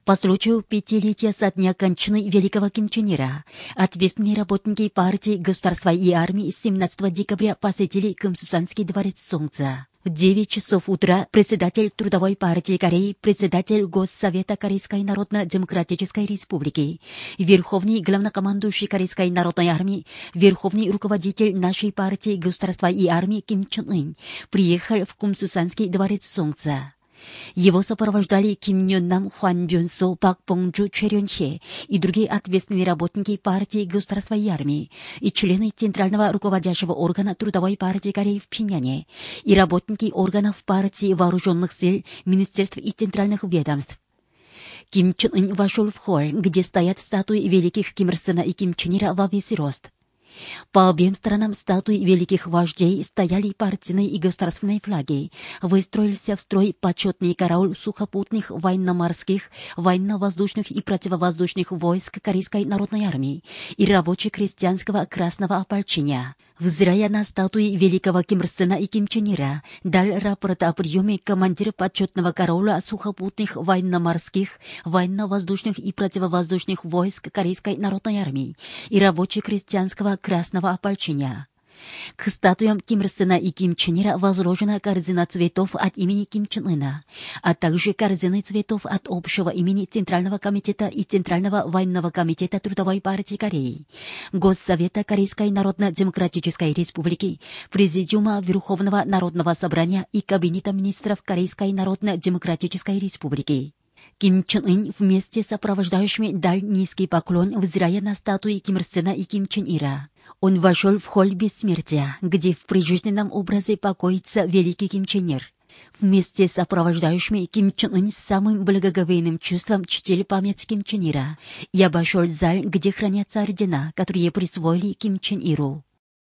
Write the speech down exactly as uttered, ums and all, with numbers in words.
По случаю пятилетия со дня кончины великого Ким Чен Ира, ответственные работники партии, государства и армии семнадцатого декабря посетили Кымсусанский дворец Солнца. В девять часов утра председатель Трудовой партии Кореи, председатель Госсовета Корейской Народно-Демократической Республики, верховный главнокомандующий Корейской народной армии, верховный руководитель нашей партии, государства и армии Ким Чен Ын приехал в Кымсусанский дворец Солнца. Его сопровождали Ким Нён Нам, Хван Бён Со, Пак Бong Чжу, Чэ Рён Хе и другие ответственные работники партии, государства и армии, и члены Центрального руководящего органа Трудовой партии Кореи в Пхеньяне, и работники органов партии, вооруженных сил, министерств и центральных ведомств. Ким Чен Ын вошел в холл, где стоят статуи великих Ким Ир Сена и Ким Чен Ира во весь рост. По обеим сторонам статуи великих вождей стояли партийные и государственные флаги. Выстроился в строй почетный караул сухопутных, военно-морских, военно-воздушных и противовоздушных войск Корейской народной армии и рабоче-крестьянского красного ополчения. Взирая на статуи великого Ким Ир Сена и Ким Чен Ира, дал рапорт о приеме командир почетного караула сухопутных, военно-морских, военно-воздушных и противовоздушных войск Корейской народной армии и рабоче-крестьянского красного ополчения. К статуям Ким Ир Сена и Ким Чен Ира возложена корзина цветов от имени Ким Чен Ына, а также корзины цветов от общего имени Центрального комитета и Центрального военного комитета Трудовой партии Кореи, Госсовета Корейской Народно-Демократической Республики, Президиума Верховного Народного Собрания и Кабинета министров Корейской Народно-Демократической Республики. Ким Чен Ын вместе с сопровождающими дал низкий поклон, взирая на статуи Ким Ир Сена и Ким Чен Ира. Он вошел в холл бессмертия, где в прижизненном образе покоится великий Ким Чен Ир. Вместе с сопровождающими Ким Чен Ын с самым благоговейным чувством чтили память Ким Чен Ира и обошел зал, где хранятся ордена, которые присвоили Ким Чен Иру.